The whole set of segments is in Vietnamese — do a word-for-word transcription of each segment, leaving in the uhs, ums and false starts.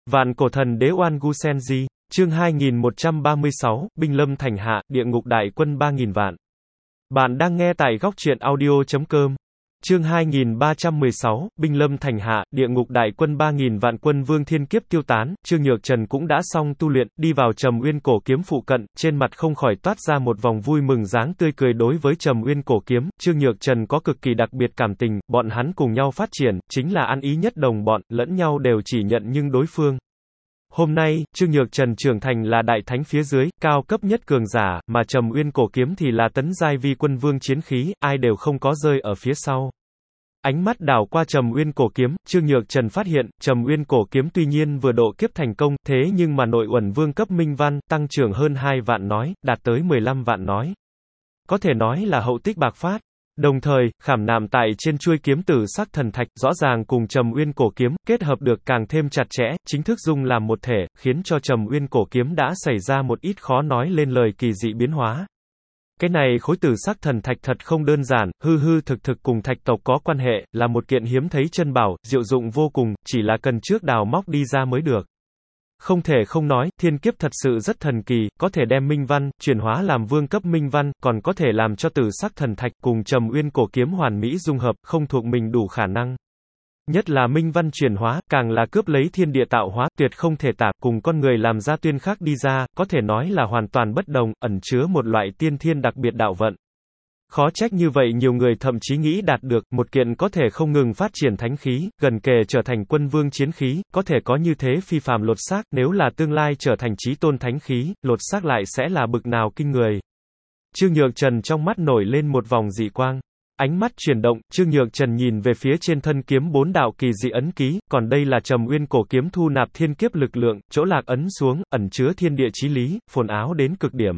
Vạn cổ thần đế Oan Gu Senji, chương hai nghìn một trăm ba mươi sáu, Binh lâm thành hạ, địa ngục đại quân ba nghìn vạn. Bạn đang nghe tại góc truyện audio chấm com. Chương hai nghìn ba trăm mười sáu, Binh lâm thành hạ, địa ngục đại quân ba nghìn vạn. Quân vương thiên kiếp tiêu tán, Trương Nhược Trần cũng đã xong tu luyện, đi vào Trầm Uyên cổ kiếm phụ cận, trên mặt không khỏi toát ra một vòng vui mừng dáng tươi cười. Đối với Trầm Uyên cổ kiếm, Trương Nhược Trần có cực kỳ đặc biệt cảm tình, bọn hắn cùng nhau phát triển, chính là ăn ý nhất đồng bọn, lẫn nhau đều chỉ nhận nhưng đối phương. Hôm nay, Trương Nhược Trần trưởng thành là đại thánh phía dưới, cao cấp nhất cường giả, mà Trầm Uyên cổ kiếm thì là tấn giai vi quân vương chiến khí, ai đều không có rơi ở phía sau. Ánh mắt đảo qua Trầm Uyên cổ kiếm, Trương Nhược Trần phát hiện, Trầm Uyên cổ kiếm tuy nhiên vừa độ kiếp thành công, thế nhưng mà nội uẩn vương cấp minh văn, tăng trưởng hơn hai vạn nói, đạt tới mười lăm vạn nói. Có thể nói là hậu tích bạc phát. Đồng thời, khảm nạm tại trên chuôi kiếm tử sắc thần thạch, rõ ràng cùng Trầm Uyên cổ kiếm, kết hợp được càng thêm chặt chẽ, chính thức dung làm một thể, khiến cho Trầm Uyên cổ kiếm đã xảy ra một ít khó nói lên lời kỳ dị biến hóa. Cái này khối tử sắc thần thạch thật không đơn giản, hư hư thực thực cùng thạch tộc có quan hệ, là một kiện hiếm thấy chân bảo, diệu dụng vô cùng, chỉ là cần trước đào móc đi ra mới được. Không thể không nói, thiên kiếp thật sự rất thần kỳ, có thể đem minh văn, chuyển hóa làm vương cấp minh văn, còn có thể làm cho tử sắc thần thạch cùng Trầm Uyên cổ kiếm hoàn mỹ dung hợp, không thuộc mình đủ khả năng. Nhất là minh văn chuyển hóa, càng là cướp lấy thiên địa tạo hóa, tuyệt không thể tả, cùng con người làm ra tuyên khác đi ra, có thể nói là hoàn toàn bất đồng, ẩn chứa một loại tiên thiên đặc biệt đạo vận. Khó trách như vậy nhiều người thậm chí nghĩ đạt được, một kiện có thể không ngừng phát triển thánh khí, gần kề trở thành quân vương chiến khí, có thể có như thế phi phàm lột xác, nếu là tương lai trở thành chí tôn thánh khí, lột xác lại sẽ là bực nào kinh người. Trương Nhược Trần trong mắt nổi lên một vòng dị quang. Ánh mắt chuyển động, Trương Nhược Trần nhìn về phía trên thân kiếm bốn đạo kỳ dị ấn ký, còn đây là Trầm Uyên cổ kiếm thu nạp thiên kiếp lực lượng, chỗ lạc ấn xuống, ẩn chứa thiên địa chí lý, phồn áo đến cực điểm.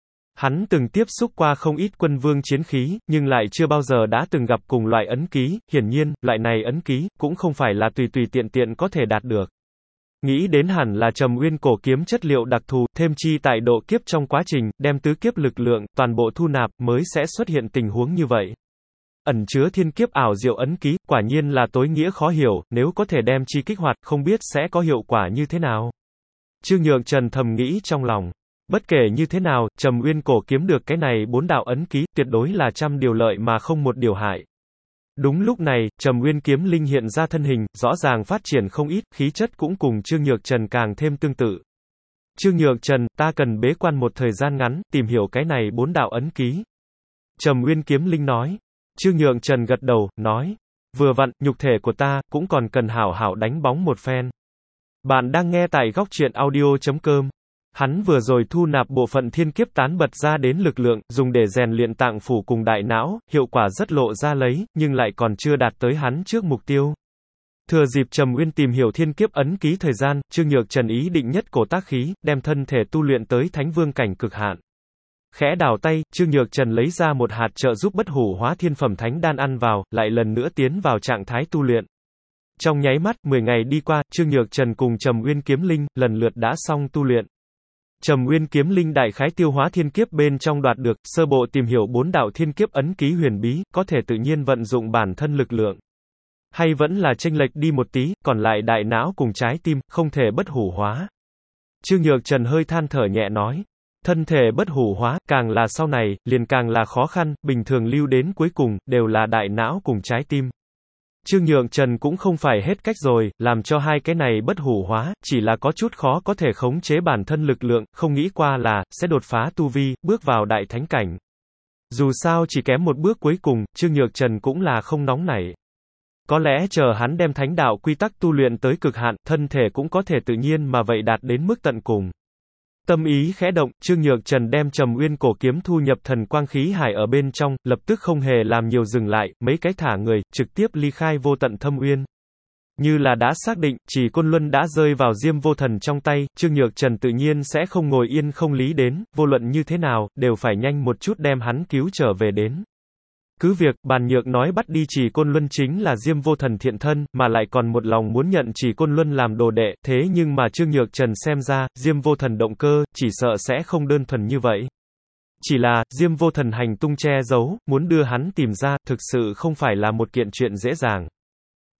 Hắn từng tiếp xúc qua không ít quân vương chiến khí, nhưng lại chưa bao giờ đã từng gặp cùng loại ấn ký, hiển nhiên, loại này ấn ký, cũng không phải là tùy tùy tiện tiện có thể đạt được. Nghĩ đến hẳn là Trầm Uyên cổ kiếm chất liệu đặc thù, thêm chi tại độ kiếp trong quá trình, đem tứ kiếp lực lượng, toàn bộ thu nạp, mới sẽ xuất hiện tình huống như vậy. Ẩn chứa thiên kiếp ảo diệu ấn ký, quả nhiên là tối nghĩa khó hiểu, nếu có thể đem chi kích hoạt, không biết sẽ có hiệu quả như thế nào. Trương Nhược Trần thầm nghĩ trong lòng. Bất kể như thế nào, Trầm Uyên cổ kiếm được cái này bốn đạo ấn ký, tuyệt đối là trăm điều lợi mà không một điều hại. Đúng lúc này, Trầm Uyên kiếm linh hiện ra thân hình, rõ ràng phát triển không ít, khí chất cũng cùng Trương Nhược Trần càng thêm tương tự. Trương Nhược Trần, ta cần bế quan một thời gian ngắn, tìm hiểu cái này bốn đạo ấn ký. Trầm Uyên kiếm linh nói. Trương Nhược Trần gật đầu, nói. Vừa vặn, nhục thể của ta, cũng còn cần hảo hảo đánh bóng một phen. Bạn đang nghe tại góc truyện audio chấm com. Hắn vừa rồi thu nạp bộ phận thiên kiếp tán bật ra đến lực lượng, dùng để rèn luyện tạng phủ cùng đại não, hiệu quả rất lộ ra lấy, nhưng lại còn chưa đạt tới hắn trước mục tiêu. Thừa dịp Trầm Uyên tìm hiểu thiên kiếp ấn ký thời gian, Trương Nhược Trần ý định nhất cổ tác khí, đem thân thể tu luyện tới thánh vương cảnh cực hạn. Khẽ đảo tay, Trương Nhược Trần lấy ra một hạt trợ giúp bất hủ hóa thiên phẩm thánh đan ăn vào, lại lần nữa tiến vào trạng thái tu luyện. Trong nháy mắt, mười ngày đi qua, Trương Nhược Trần cùng Trầm Uyên kiếm linh, lần lượt đã xong tu luyện. Trầm Uyên kiếm linh đại khái tiêu hóa thiên kiếp bên trong đoạt được, sơ bộ tìm hiểu bốn đạo thiên kiếp ấn ký huyền bí, có thể tự nhiên vận dụng bản thân lực lượng. Hay vẫn là chênh lệch đi một tí, còn lại đại não cùng trái tim, không thể bất hủ hóa. Trương Nhược Trần hơi than thở nhẹ nói. Thân thể bất hủ hóa, càng là sau này, liền càng là khó khăn, bình thường lưu đến cuối cùng, đều là đại não cùng trái tim. Trương Nhược Trần cũng không phải hết cách rồi, làm cho hai cái này bất hủ hóa, chỉ là có chút khó có thể khống chế bản thân lực lượng, không nghĩ qua là, sẽ đột phá tu vi, bước vào đại thánh cảnh. Dù sao chỉ kém một bước cuối cùng, Trương Nhược Trần cũng là không nóng nảy. Có lẽ chờ hắn đem thánh đạo quy tắc tu luyện tới cực hạn, thân thể cũng có thể tự nhiên mà vậy đạt đến mức tận cùng. Tâm ý khẽ động, Trương Nhược Trần đem Trầm Uyên cổ kiếm thu nhập thần quang khí hải ở bên trong, lập tức không hề làm nhiều dừng lại, mấy cái thả người, trực tiếp ly khai vô tận thâm uyên. Như là đã xác định, Chỉ Côn Luân đã rơi vào Diêm Vô Thần trong tay, Trương Nhược Trần tự nhiên sẽ không ngồi yên không lý đến, vô luận như thế nào, đều phải nhanh một chút đem hắn cứu trở về đến. Cứ việc, Bàn Nhược nói bắt đi Chỉ Côn Luân chính là Diêm Vô Thần thiện thân, mà lại còn một lòng muốn nhận Chỉ Côn Luân làm đồ đệ, thế nhưng mà Trương Nhược Trần xem ra, Diêm Vô Thần động cơ, chỉ sợ sẽ không đơn thuần như vậy. Chỉ là, Diêm Vô Thần hành tung che giấu, muốn đưa hắn tìm ra, thực sự không phải là một kiện chuyện dễ dàng.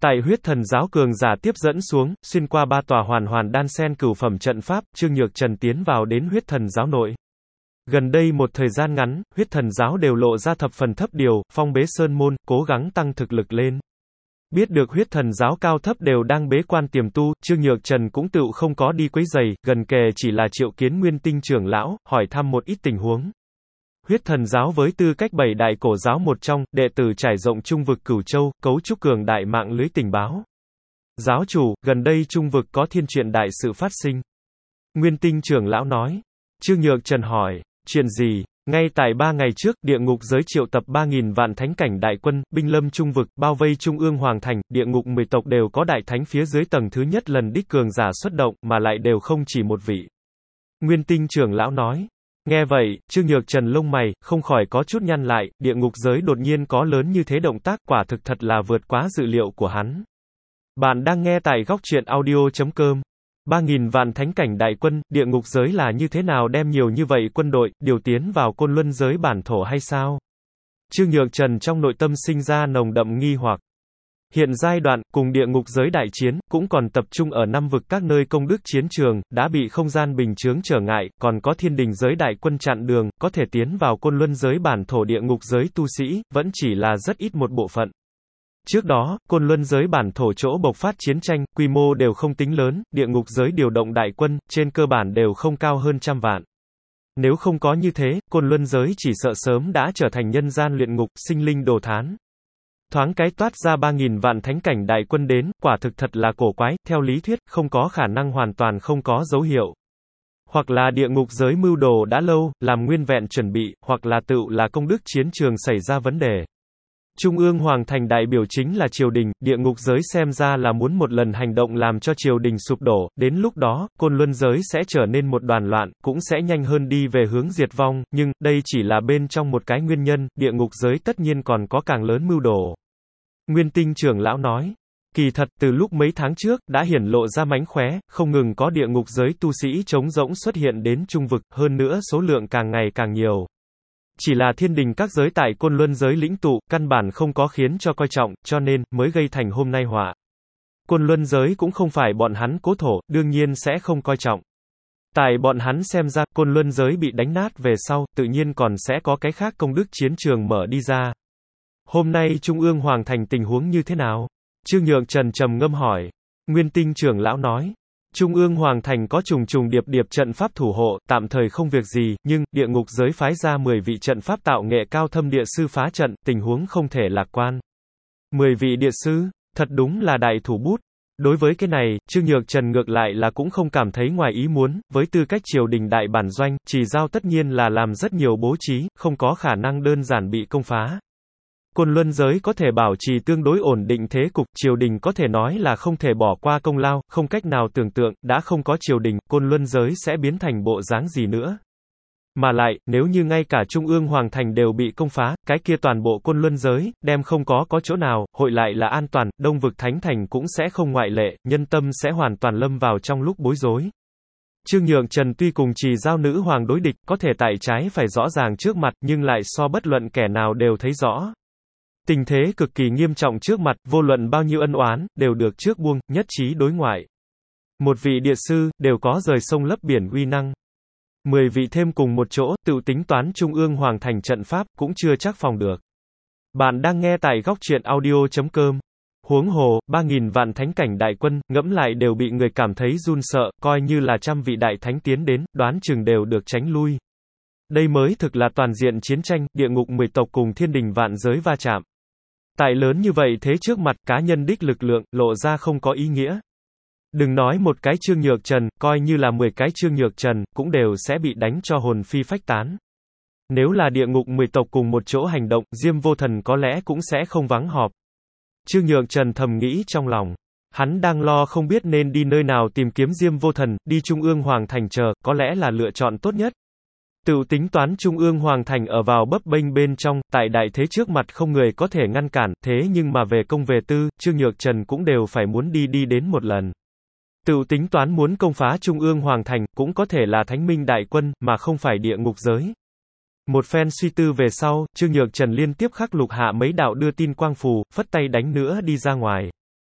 Tại huyết thần giáo cường giả tiếp dẫn xuống, xuyên qua ba tòa hoàn hoàn đan sen cửu phẩm trận pháp, Trương Nhược Trần tiến vào đến huyết thần giáo nội. Gần đây một thời gian ngắn, huyết thần giáo đều lộ ra thập phần thấp điều, phong bế sơn môn, cố gắng tăng thực lực lên. Biết được huyết thần giáo cao thấp đều đang bế quan tiềm tu, Trương Nhược Trần cũng tựu không có đi quấy giày, gần kề chỉ là triệu kiến Nguyên Tinh trưởng lão, hỏi thăm một ít tình huống. Huyết thần giáo với tư cách bảy đại cổ giáo một trong, đệ tử trải rộng trung vực Cửu Châu, cấu trúc cường đại mạng lưới tình báo. Giáo chủ, gần đây trung vực có thiên chuyện đại sự phát sinh. Nguyên Tinh trưởng lão nói. Trương Nhược Trần hỏi, chuyện gì? Ngay tại ba ngày trước, địa ngục giới triệu tập ba nghìn vạn thánh cảnh đại quân, binh lâm trung vực, bao vây trung ương hoàng thành, địa ngục mười tộc đều có đại thánh phía dưới tầng thứ nhất lần đích cường giả xuất động, mà lại đều không chỉ một vị. Nguyên Tinh trưởng lão nói. Nghe vậy, Trương Nhược Trần lông mày, không khỏi có chút nhăn lại, địa ngục giới đột nhiên có lớn như thế động tác, quả thực thật là vượt quá dự liệu của hắn. Bạn đang nghe tại góc truyện audio chấm com. ba nghìn vạn thánh cảnh đại quân, địa ngục giới là như thế nào đem nhiều như vậy quân đội, điều tiến vào côn luân giới bản thổ hay sao? Trương Nhược Trần trong nội tâm sinh ra nồng đậm nghi hoặc. Hiện giai đoạn, cùng địa ngục giới đại chiến, cũng còn tập trung ở năm vực các nơi công đức chiến trường, đã bị không gian bình chướng trở ngại, còn có thiên đình giới đại quân chặn đường, có thể tiến vào côn luân giới bản thổ địa ngục giới tu sĩ, vẫn chỉ là rất ít một bộ phận. Trước đó, côn luân giới bản thổ chỗ bộc phát chiến tranh, quy mô đều không tính lớn, địa ngục giới điều động đại quân, trên cơ bản đều không cao hơn trăm vạn. Nếu không có như thế, côn luân giới chỉ sợ sớm đã trở thành nhân gian luyện ngục, sinh linh đồ thán. Thoáng cái toát ra ba nghìn vạn thánh cảnh đại quân đến, quả thực thật là cổ quái, theo lý thuyết, không có khả năng hoàn toàn không có dấu hiệu. Hoặc là địa ngục giới mưu đồ đã lâu, làm nguyên vẹn chuẩn bị, hoặc là tựu là công đức chiến trường xảy ra vấn đề. Trung ương hoàng thành đại biểu chính là triều đình, địa ngục giới xem ra là muốn một lần hành động làm cho triều đình sụp đổ, đến lúc đó, côn luân giới sẽ trở nên một đoàn loạn, cũng sẽ nhanh hơn đi về hướng diệt vong, nhưng, đây chỉ là bên trong một cái nguyên nhân, địa ngục giới tất nhiên còn có càng lớn mưu đồ. Nguyên Tinh trưởng lão nói, kỳ thật, từ lúc mấy tháng trước, đã hiển lộ ra mánh khóe, không ngừng có địa ngục giới tu sĩ trống rỗng xuất hiện đến trung vực, hơn nữa số lượng càng ngày càng nhiều. Chỉ là thiên đình các giới tại côn luân giới lĩnh tụ, căn bản không có khiến cho coi trọng, cho nên, mới gây thành hôm nay họa. Côn luân giới cũng không phải bọn hắn cố thổ, đương nhiên sẽ không coi trọng. Tại bọn hắn xem ra, côn luân giới bị đánh nát về sau, tự nhiên còn sẽ có cái khác công đức chiến trường mở đi ra. Hôm nay Trung ương Hoàng thành tình huống như thế nào? Trương Nhược Trần trầm ngâm hỏi. Nguyên Tinh trưởng lão nói. Trung ương Hoàng thành có trùng trùng điệp điệp trận pháp thủ hộ, tạm thời không việc gì, nhưng, địa ngục giới phái ra mười vị trận pháp tạo nghệ cao thâm địa sư phá trận, tình huống không thể lạc quan. mười vị địa sư, thật đúng là đại thủ bút. Đối với cái này, Trương Nhược Trần ngược lại là cũng không cảm thấy ngoài ý muốn, với tư cách triều đình đại bản doanh, chỉ giao tất nhiên là làm rất nhiều bố trí, không có khả năng đơn giản bị công phá. Côn luân giới có thể bảo trì tương đối ổn định thế cục, triều đình có thể nói là không thể bỏ qua công lao, không cách nào tưởng tượng, đã không có triều đình, côn luân giới sẽ biến thành bộ dáng gì nữa. Mà lại, nếu như ngay cả Trung ương Hoàng thành đều bị công phá, cái kia toàn bộ côn luân giới, đem không có có chỗ nào, hội lại là an toàn, đông vực thánh thành cũng sẽ không ngoại lệ, nhân tâm sẽ hoàn toàn lâm vào trong lúc bối rối. Trương Nhược Trần tuy cùng trì giao nữ hoàng đối địch, có thể tại trái phải rõ ràng trước mặt, nhưng lại so bất luận kẻ nào đều thấy rõ. Tình thế cực kỳ nghiêm trọng trước mặt, vô luận bao nhiêu ân oán, đều được trước buông, nhất trí đối ngoại. Một vị địa sư, đều có rời sông lấp biển uy năng. Mười vị thêm cùng một chỗ, tự tính toán Trung ương Hoàng thành trận pháp, cũng chưa chắc phòng được. Bạn đang nghe tại góc truyện audio chấm com. Huống hồ, ba nghìn vạn thánh cảnh đại quân, ngẫm lại đều bị người cảm thấy run sợ, coi như là trăm vị đại thánh tiến đến, đoán chừng đều được tránh lui. Đây mới thực là toàn diện chiến tranh, địa ngục mười tộc cùng thiên đình vạn giới va chạm. Tại lớn như vậy thế trước mặt, cá nhân đích lực lượng, lộ ra không có ý nghĩa. Đừng nói một cái Trương Nhược Trần, coi như là mười cái Trương Nhược Trần, cũng đều sẽ bị đánh cho hồn phi phách tán. Nếu là địa ngục mười tộc cùng một chỗ hành động, Diêm Vô Thần có lẽ cũng sẽ không vắng họp. Trương Nhược Trần thầm nghĩ trong lòng. Hắn đang lo không biết nên đi nơi nào tìm kiếm Diêm Vô Thần, đi Trung ương Hoàng thành chờ, có lẽ là lựa chọn tốt nhất. Tự tính toán Trung ương Hoàng thành ở vào bấp bênh bên trong, tại đại thế trước mặt không người có thể ngăn cản, thế nhưng mà về công về tư, Trương Nhược Trần cũng đều phải muốn đi đi đến một lần. Tự tính toán muốn công phá Trung ương Hoàng thành, cũng có thể là Thánh Minh đại quân, mà không phải địa ngục giới. Một phen suy tư về sau, Trương Nhược Trần liên tiếp khắc lục hạ mấy đạo đưa tin quang phù, phất tay đánh nữa đi ra ngoài.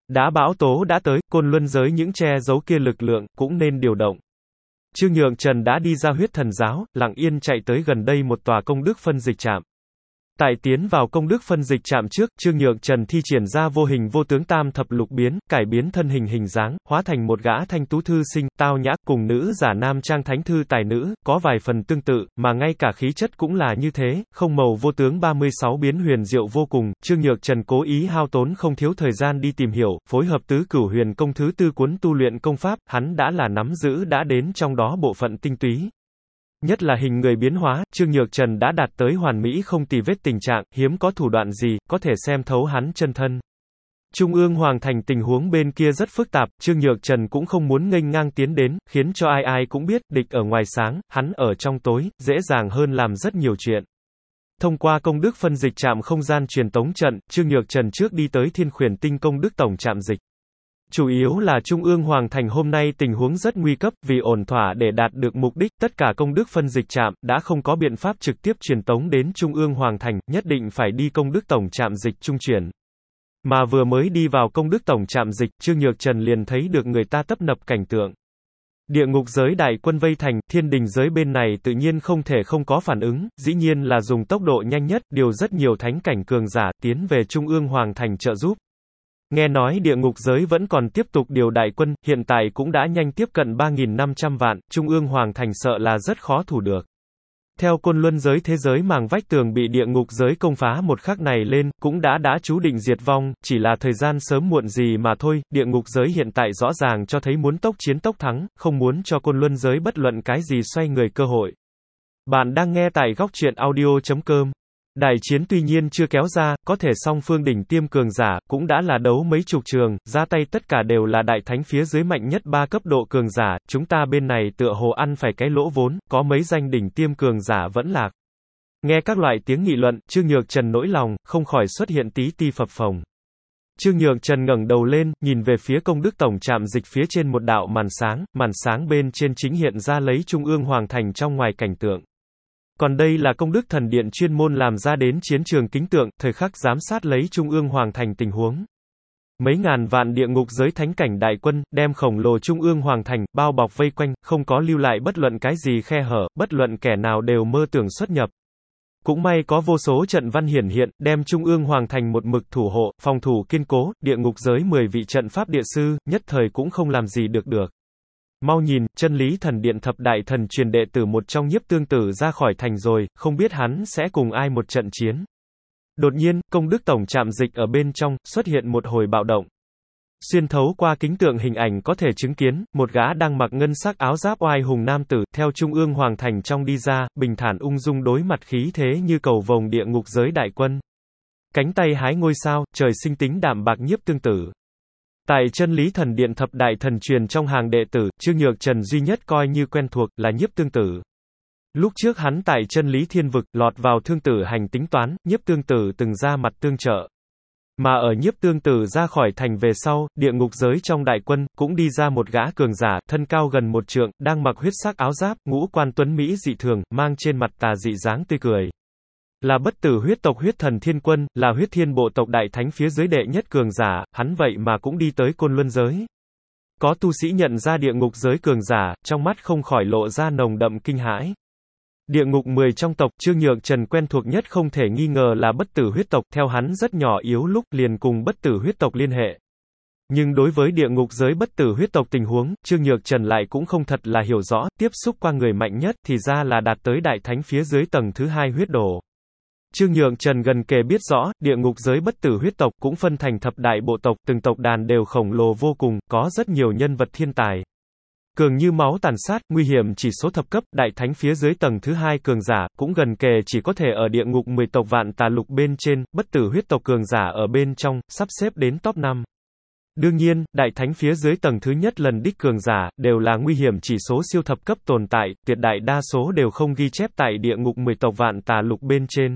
Đã bão tố đã tới, Côn Luân giới những che giấu kia lực lượng, cũng nên điều động. Trương Nhượng Trần đã đi ra huyết thần giáo, lặng yên chạy tới gần đây một tòa công đức phân dịch trạm. Tại tiến vào công đức phân dịch trạm trước, Trương Nhượng Trần thi triển ra vô hình vô tướng tam thập lục biến, cải biến thân hình hình dáng, hóa thành một gã thanh tú thư sinh, tao nhã, cùng nữ giả nam trang thánh thư tài nữ, có vài phần tương tự, mà ngay cả khí chất cũng là như thế, không màu vô tướng ba mươi sáu biến huyền diệu vô cùng. Trương Nhượng Trần cố ý hao tốn không thiếu thời gian đi tìm hiểu, phối hợp tứ cửu huyền công thứ tư cuốn tu luyện công pháp, hắn đã là nắm giữ đã đến trong đó bộ phận tinh túy. Nhất là hình người biến hóa, Trương Nhượng Trần đã đạt tới hoàn mỹ không tì vết tình trạng, hiếm có thủ đoạn gì, có thể xem thấu hắn chân thân. Trung ương Hoàng Thành tình huống bên kia rất phức tạp, Trương Nhượng Trần cũng không muốn nghênh ngang tiến đến, khiến cho ai ai cũng biết, địch ở ngoài sáng, hắn ở trong tối, dễ dàng hơn làm rất nhiều chuyện. Thông qua công đức phân dịch trạm không gian truyền tống trận, Trương Nhượng Trần trước đi tới Thiên Khuyển Tinh công đức tổng trạm dịch. Chủ yếu là Trung ương Hoàng Thành hôm nay tình huống rất nguy cấp, vì ổn thỏa để đạt được mục đích, tất cả công đức phân dịch trạm, đã không có biện pháp trực tiếp truyền tống đến Trung ương Hoàng Thành, nhất định phải đi công đức tổng trạm dịch trung chuyển. Mà vừa mới đi vào công đức tổng trạm dịch, Trương Nhượng Trần liền thấy được người ta tấp nập cảnh tượng. Địa ngục giới đại quân vây thành, thiên đình giới bên này tự nhiên không thể không có phản ứng, dĩ nhiên là dùng tốc độ nhanh nhất, điều rất nhiều thánh cảnh cường giả, tiến về Trung ương Hoàng Thành trợ giúp. Nghe nói địa ngục giới vẫn còn tiếp tục điều đại quân, hiện tại cũng đã nhanh tiếp cận ba nghìn năm trăm vạn, Trung ương Hoàng Thành sợ là rất khó thủ được. Theo Côn Luân giới thế giới màng vách tường bị địa ngục giới công phá một khắc này lên, cũng đã đã chú định diệt vong, chỉ là thời gian sớm muộn gì mà thôi, địa ngục giới hiện tại rõ ràng cho thấy muốn tốc chiến tốc thắng, không muốn cho Côn Luân giới bất luận cái gì xoay người cơ hội. Bạn đang nghe tại góc truyện audio chấm com. Đại chiến tuy nhiên chưa kéo ra, có thể song phương đỉnh tiêm cường giả, cũng đã là đấu mấy chục trường, ra tay tất cả đều là đại thánh phía dưới mạnh nhất ba cấp độ cường giả, chúng ta bên này tựa hồ ăn phải cái lỗ vốn, có mấy danh đỉnh tiêm cường giả vẫn lạc. Nghe các loại tiếng nghị luận, Trương Nhượng Trần nỗi lòng, không khỏi xuất hiện tí ti phập phồng. Trương Nhượng Trần ngẩng đầu lên, nhìn về phía công đức tổng trạm dịch phía trên một đạo màn sáng, màn sáng bên trên chính hiện ra lấy Trung ương Hoàng Thành trong ngoài cảnh tượng. Còn đây là công đức thần điện chuyên môn làm ra đến chiến trường kính tượng, thời khắc giám sát lấy Trung ương Hoàng Thành tình huống. Mấy ngàn vạn địa ngục giới thánh cảnh đại quân, đem khổng lồ Trung ương Hoàng Thành, bao bọc vây quanh, không có lưu lại bất luận cái gì khe hở, bất luận kẻ nào đều mơ tưởng xuất nhập. Cũng may có vô số trận văn hiển hiện, đem Trung ương Hoàng Thành một mực thủ hộ, phòng thủ kiên cố, địa ngục giới mười vị trận pháp địa sư, nhất thời cũng không làm gì được được. Mau nhìn, chân lý thần điện thập đại thần truyền đệ tử một trong Nhiếp Tương Tử ra khỏi thành rồi, không biết hắn sẽ cùng ai một trận chiến. Đột nhiên, công đức tổng trạm dịch ở bên trong, xuất hiện một hồi bạo động. Xuyên thấu qua kính tượng hình ảnh có thể chứng kiến, một gã đang mặc ngân sắc áo giáp oai hùng nam tử, theo Trung ương Hoàng Thành trong đi ra, bình thản ung dung đối mặt khí thế như cầu vồng địa ngục giới đại quân. Cánh tay hái ngôi sao, trời sinh tính đạm bạc Nhiếp Tương Tử. Tại chân lý thần điện thập đại thần truyền trong hàng đệ tử, Trương Nhượng Trần duy nhất coi như quen thuộc, là Nhiếp Tương Tử. Lúc trước hắn tại chân lý thiên vực, lọt vào thương tử hành tính toán, Nhiếp Tương Tử từng ra mặt tương trợ. Mà ở Nhiếp Tương Tử ra khỏi thành về sau, địa ngục giới trong đại quân, cũng đi ra một gã cường giả, thân cao gần một trượng, đang mặc huyết sắc áo giáp, ngũ quan tuấn Mỹ dị thường, mang trên mặt tà dị dáng tươi cười. Là bất tử huyết tộc huyết thần thiên quân, là huyết thiên bộ tộc đại thánh phía dưới đệ nhất cường giả, hắn vậy mà cũng đi tới Côn Luân giới. Có tu sĩ nhận ra địa ngục giới cường giả, trong mắt không khỏi lộ ra nồng đậm kinh hãi. Địa ngục mười trong tộc, Trương Nhượng Trần quen thuộc nhất không thể nghi ngờ là bất tử huyết tộc, theo hắn rất nhỏ yếu lúc liền cùng bất tử huyết tộc liên hệ. Nhưng đối với địa ngục giới bất tử huyết tộc tình huống, Trương Nhượng Trần lại cũng không thật là hiểu rõ, tiếp xúc qua người mạnh nhất, thì ra là đạt tới đại thánh phía dưới tầng thứ hai huyết đồ. Trương Nhượng Trần gần kề biết rõ, địa ngục giới bất tử huyết tộc cũng phân thành thập đại bộ tộc, từng tộc đàn đều khổng lồ vô cùng, có rất nhiều nhân vật thiên tài. Cường như máu tàn sát, nguy hiểm chỉ số thập cấp, đại thánh phía dưới tầng thứ hai cường giả, cũng gần kề chỉ có thể ở địa ngục mười tộc vạn tà lục bên trên, bất tử huyết tộc cường giả ở bên trong, sắp xếp đến top năm. Đương nhiên, đại thánh phía dưới tầng thứ nhất lần đích cường giả, đều là nguy hiểm chỉ số siêu thập cấp tồn tại, tuyệt đại đa số đều không ghi chép tại địa ngục mười tộc vạn tà lục bên trên.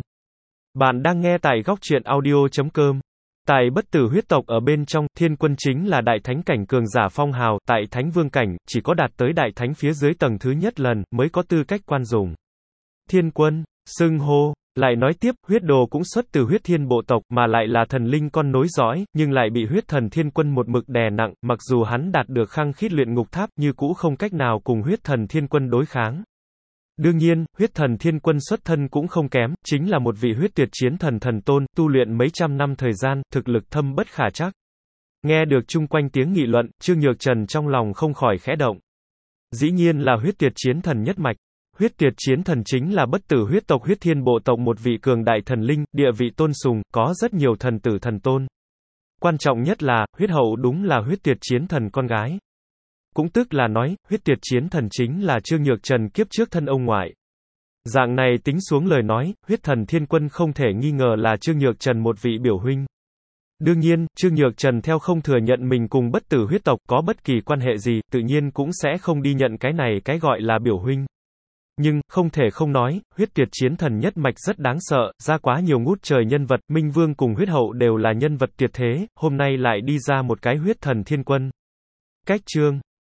Bạn đang nghe tại góc truyện audio chấm com. Tại bất tử huyết tộc ở bên trong, thiên quân chính là đại thánh cảnh cường giả phong hào, tại thánh vương cảnh, chỉ có đạt tới đại thánh phía dưới tầng thứ nhất lần, mới có tư cách quan dùng. Thiên quân, xưng hô, Lại nói tiếp, huyết đồ cũng xuất từ huyết thiên bộ tộc, mà lại là thần linh con nối dõi, nhưng lại bị huyết thần thiên quân một mực đè nặng, mặc dù hắn đạt được khăng khít luyện ngục tháp, như cũ không cách nào cùng huyết thần thiên quân đối kháng. Đương nhiên, huyết thần thiên quân xuất thân cũng không kém, chính là một vị huyết tuyệt chiến thần thần tôn, tu luyện mấy trăm năm thời gian, thực lực thâm bất khả trắc. Nghe được chung quanh tiếng nghị luận, Trương Nhược Trần trong lòng không khỏi khẽ động. Dĩ nhiên là huyết tuyệt chiến thần nhất mạch. Huyết tuyệt chiến thần chính là bất tử huyết tộc huyết thiên bộ tộc một vị cường đại thần linh, địa vị tôn sùng, có rất nhiều thần tử thần tôn. Quan trọng nhất là, huyết hậu đúng là huyết tuyệt chiến thần con gái. Cũng tức là nói, huyết tuyệt chiến thần chính là Trương Nhược Trần kiếp trước thân ông ngoại. Dạng này tính xuống lời nói, huyết thần thiên quân không thể nghi ngờ là Trương Nhược Trần một vị biểu huynh. Đương nhiên, Trương Nhược Trần theo không thừa nhận mình cùng bất tử huyết tộc có bất kỳ quan hệ gì, tự nhiên cũng sẽ không đi nhận cái này cái gọi là biểu huynh. Nhưng, không thể không nói, huyết tuyệt chiến thần nhất mạch rất đáng sợ, ra quá nhiều ngút trời nhân vật, Minh Vương cùng huyết hậu đều là nhân vật tuyệt thế, hôm nay lại đi ra một cái huyết thần thiên quân. Cách chương